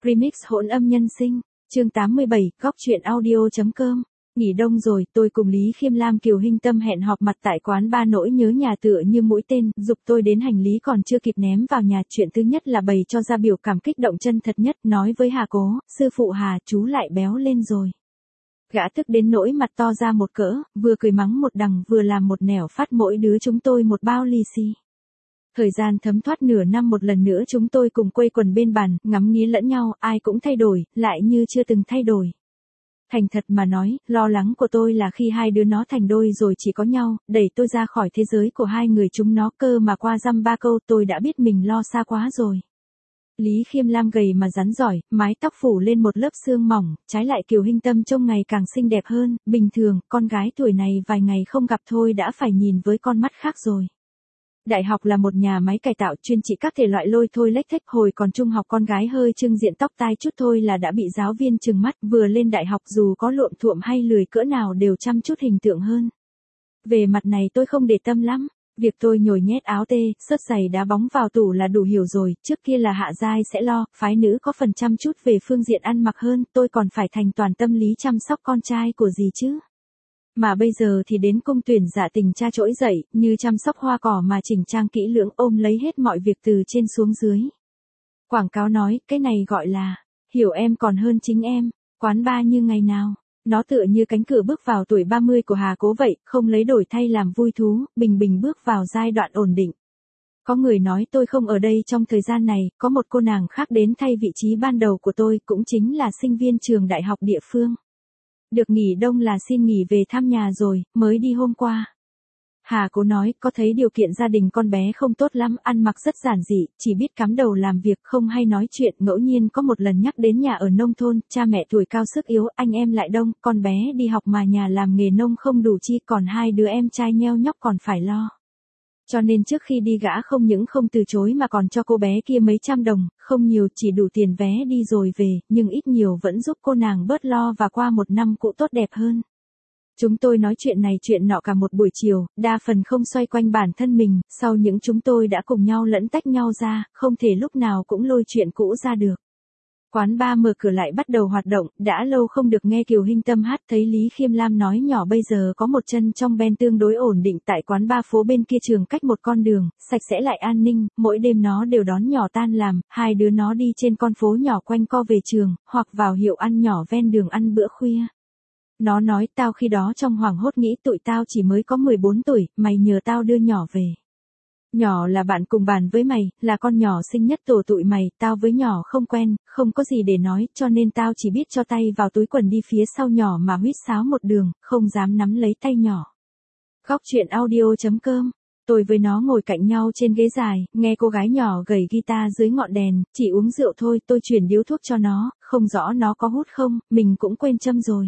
Remix hỗn âm nhân sinh, chương 87, góc truyện audio.com. Nghỉ đông rồi, tôi cùng Lý Khiêm Lam Kiều Hinh Tâm hẹn họp mặt tại quán ba nỗi nhớ nhà tựa như mũi tên, giục tôi đến hành lý còn chưa kịp ném vào nhà. Chuyện thứ nhất là bày cho ra biểu cảm kích động chân thật nhất, nói với Hà Cố, sư phụ Hà, chú lại béo lên rồi. Gã tức đến nỗi mặt to ra một cỡ, vừa cười mắng một đằng vừa làm một nẻo phát mỗi đứa chúng tôi một bao lì xì. Thời gian thấm thoát nửa năm, một lần nữa chúng tôi cùng quây quần bên bàn, ngắm nghía lẫn nhau, ai cũng thay đổi, lại như chưa từng thay đổi. Thành thật mà nói, lo lắng của tôi là khi hai đứa nó thành đôi rồi chỉ có nhau, đẩy tôi ra khỏi thế giới của hai người chúng nó, cơ mà qua dăm ba câu tôi đã biết mình lo xa quá rồi. Lý Khiêm Lam gầy mà rắn giỏi, mái tóc phủ lên một lớp sương mỏng, trái lại Kiều Hinh Tâm trông ngày càng xinh đẹp hơn. Bình thường, con gái tuổi này vài ngày không gặp thôi đã phải nhìn với con mắt khác rồi. Đại học là một nhà máy cải tạo chuyên trị các thể loại lôi thôi lếch thếch. Hồi còn trung học con gái hơi trưng diện tóc tai chút thôi là đã bị giáo viên trừng mắt, vừa lên đại học dù có luộm thuộm hay lười cỡ nào đều chăm chút hình tượng hơn. Về mặt này tôi không để tâm lắm, việc tôi nhồi nhét áo tê, xớt giày đá bóng vào tủ là đủ hiểu rồi, trước kia là Hạ Giai sẽ lo, phái nữ có phần chăm chút về phương diện ăn mặc hơn, tôi còn phải thành toàn tâm lý chăm sóc con trai của gì chứ. Mà bây giờ thì đến cung tuyển dạ tình cha trỗi dậy, như chăm sóc hoa cỏ mà chỉnh trang kỹ lưỡng, ôm lấy hết mọi việc từ trên xuống dưới. Quảng cáo nói, cái này gọi là, hiểu em còn hơn chính em, quán ba như ngày nào. Nó tựa như cánh cửa bước vào tuổi 30 của Hà Cố vậy, không lấy đổi thay làm vui thú, bình bình bước vào giai đoạn ổn định. Có người nói tôi không ở đây trong thời gian này, có một cô nàng khác đến thay vị trí ban đầu của tôi, cũng chính là sinh viên trường đại học địa phương. Được nghỉ đông là xin nghỉ về thăm nhà rồi, mới đi hôm qua. Hà Cố nói, có thấy điều kiện gia đình con bé không tốt lắm, ăn mặc rất giản dị, chỉ biết cắm đầu làm việc, không hay nói chuyện, ngẫu nhiên có một lần nhắc đến nhà ở nông thôn, cha mẹ tuổi cao sức yếu, anh em lại đông, con bé đi học mà nhà làm nghề nông không đủ chi, còn hai đứa em trai nheo nhóc còn phải lo. Cho nên trước khi đi gã không những không từ chối mà còn cho cô bé kia mấy trăm đồng, không nhiều, chỉ đủ tiền vé đi rồi về, nhưng ít nhiều vẫn giúp cô nàng bớt lo và qua một năm cũ tốt đẹp hơn. Chúng tôi nói chuyện này chuyện nọ cả một buổi chiều, đa phần không xoay quanh bản thân mình, sau những chúng tôi đã cùng nhau lẫn tách nhau ra, không thể lúc nào cũng lôi chuyện cũ ra được. Quán ba mở cửa lại bắt đầu hoạt động, đã lâu không được nghe Kiều Hinh Tâm hát, thấy Lý Khiêm Lam nói nhỏ bây giờ có một chân trong band tương đối ổn định tại quán ba phố bên kia trường cách một con đường, sạch sẽ lại an ninh, mỗi đêm nó đều đón nhỏ tan làm, hai đứa nó đi trên con phố nhỏ quanh co về trường, hoặc vào hiệu ăn nhỏ ven đường ăn bữa khuya. Nó nói tao khi đó trong hoảng hốt nghĩ tụi tao chỉ mới có 14 tuổi, mày nhờ tao đưa nhỏ về. Nhỏ là bạn cùng bàn với mày, là con nhỏ xinh nhất tổ tụi mày, tao với nhỏ không quen, không có gì để nói, cho nên tao chỉ biết cho tay vào túi quần đi phía sau nhỏ mà huýt sáo một đường, không dám nắm lấy tay nhỏ. Góc truyện audio.com. Tôi với nó ngồi cạnh nhau trên ghế dài, nghe cô gái nhỏ gầy guitar dưới ngọn đèn, chỉ uống rượu thôi, tôi chuyển điếu thuốc cho nó, không rõ nó có hút không, mình cũng quên châm rồi.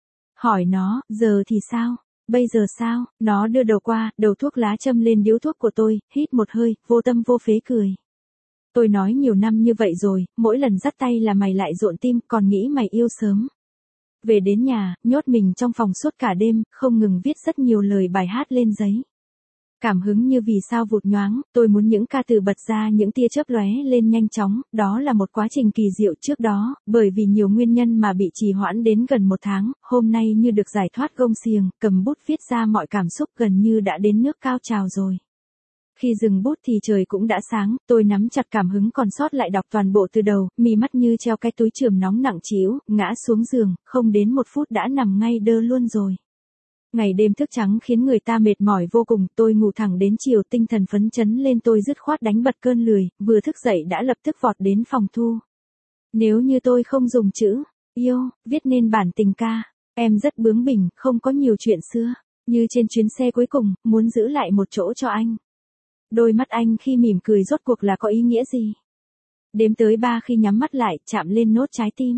Hỏi nó, giờ thì sao? Bây giờ sao? Nó đưa đầu qua, đầu thuốc lá châm lên điếu thuốc của tôi, hít một hơi, vô tâm vô phế cười. Tôi nói nhiều năm như vậy rồi, mỗi lần dắt tay là mày lại rộn tim, còn nghĩ mày yêu sớm. Về đến nhà, nhốt mình trong phòng suốt cả đêm, không ngừng viết rất nhiều lời bài hát lên giấy. Cảm hứng như vì sao vụt nhoáng, tôi muốn những ca từ bật ra những tia chớp lóe lên nhanh chóng, đó là một quá trình kỳ diệu trước đó, bởi vì nhiều nguyên nhân mà bị trì hoãn đến gần một tháng, hôm nay như được giải thoát gông xiềng, cầm bút viết ra mọi cảm xúc gần như đã đến nước cao trào rồi. Khi dừng bút thì trời cũng đã sáng, tôi nắm chặt cảm hứng còn sót lại đọc toàn bộ từ đầu, mí mắt như treo cái túi chườm nóng nặng trĩu, ngã xuống giường, không đến một phút đã nằm ngay đơ luôn rồi. Ngày đêm thức trắng khiến người ta mệt mỏi vô cùng, tôi ngủ thẳng đến chiều tinh thần phấn chấn lên tôi dứt khoát đánh bật cơn lười, vừa thức dậy đã lập tức vọt đến phòng thu. Nếu như tôi không dùng chữ yêu, viết nên bản tình ca, em rất bướng bỉnh, không có nhiều chuyện xưa, như trên chuyến xe cuối cùng, muốn giữ lại một chỗ cho anh. Đôi mắt anh khi mỉm cười rốt cuộc là có ý nghĩa gì? Đếm tới 3 khi nhắm mắt lại, chạm lên nốt trái tim.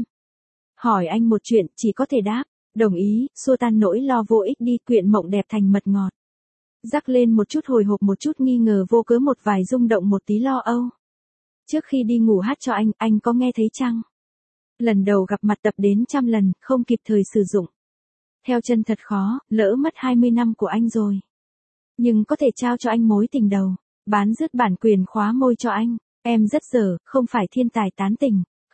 Hỏi anh một chuyện, chỉ có thể đáp. Đồng ý, xua tan nỗi lo vô ích đi, quyện mộng đẹp thành mật ngọt. Rắc lên một chút hồi hộp, một chút nghi ngờ, vô cớ một vài rung động, một tí lo âu. Trước khi đi ngủ hát cho anh có nghe thấy chăng? Lần đầu gặp mặt tập đến trăm lần, không kịp thời sử dụng. Theo chân thật khó, lỡ mất 20 năm của anh rồi. Nhưng có thể trao cho anh mối tình đầu, bán dứt bản quyền khóa môi cho anh. Em rất dở, không phải thiên tài tán tình.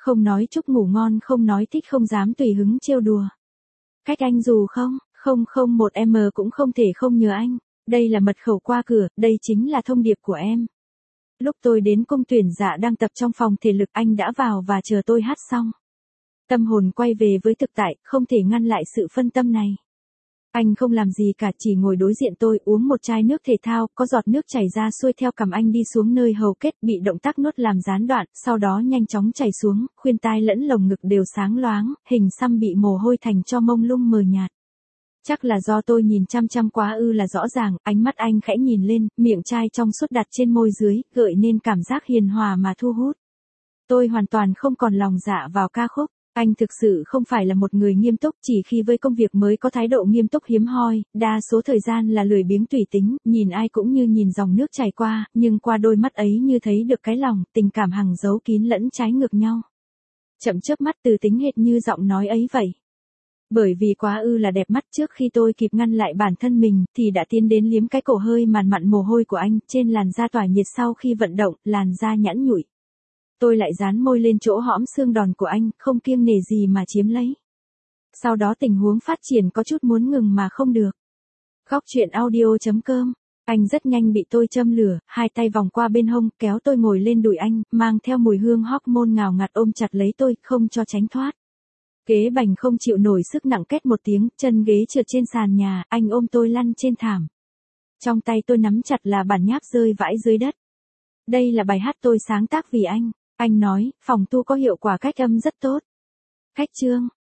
Không nói chúc ngủ ngon, không nói thích, không dám tùy hứng trêu đùa. Cách anh dù không, 001M cũng không thể không nhớ anh. Đây là mật khẩu qua cửa, đây chính là thông điệp của em. Lúc tôi đến cung tuyển dạ đang tập trong phòng thể lực, anh đã vào và chờ tôi hát xong. Tâm hồn quay về với thực tại, không thể ngăn lại sự phân tâm này. Anh không làm gì cả, chỉ ngồi đối diện tôi, uống một chai nước thể thao, có giọt nước chảy ra xuôi theo cằm anh đi xuống nơi hầu kết, bị động tác nuốt làm gián đoạn, sau đó nhanh chóng chảy xuống, khuyên tai lẫn lồng ngực đều sáng loáng, hình xăm bị mồ hôi thành cho mông lung mờ nhạt. Chắc là do tôi nhìn chăm chăm quá là rõ ràng, ánh mắt anh khẽ nhìn lên, miệng chai trong suốt đặt trên môi dưới, gợi nên cảm giác hiền hòa mà thu hút. Tôi hoàn toàn không còn lòng dạ vào ca khúc. Anh thực sự không phải là một người nghiêm túc, chỉ khi với công việc mới có thái độ nghiêm túc hiếm hoi, đa số thời gian là lười biếng tùy tính, nhìn ai cũng như nhìn dòng nước chảy qua, nhưng qua đôi mắt ấy như thấy được cái lòng, tình cảm hằng giấu kín lẫn trái ngược nhau. Chậm chớp mắt từ tính hệt như giọng nói ấy vậy. Bởi vì quá là đẹp mắt, trước khi tôi kịp ngăn lại bản thân mình, thì đã tiến đến liếm cái cổ hơi màn mặn mồ hôi của anh, trên làn da tỏa nhiệt sau khi vận động, làn da nhẵn nhụi. Tôi lại dán môi lên chỗ hõm xương đòn của anh, không kiêng nể gì mà chiếm lấy. Sau đó tình huống phát triển có chút muốn ngừng mà không được. Góc chuyện audio.com. Anh rất nhanh bị tôi châm lửa, hai tay vòng qua bên hông, kéo tôi ngồi lên đùi anh, mang theo mùi hương hormone ngào ngạt ôm chặt lấy tôi, không cho tránh thoát. Ghế bành không chịu nổi sức nặng, két một tiếng, chân ghế trượt trên sàn nhà, anh ôm tôi lăn trên thảm. Trong tay tôi nắm chặt là bản nháp rơi vãi dưới đất. Đây là bài hát tôi sáng tác vì anh. Anh nói, phòng tu có hiệu quả cách âm rất tốt. Khách chương.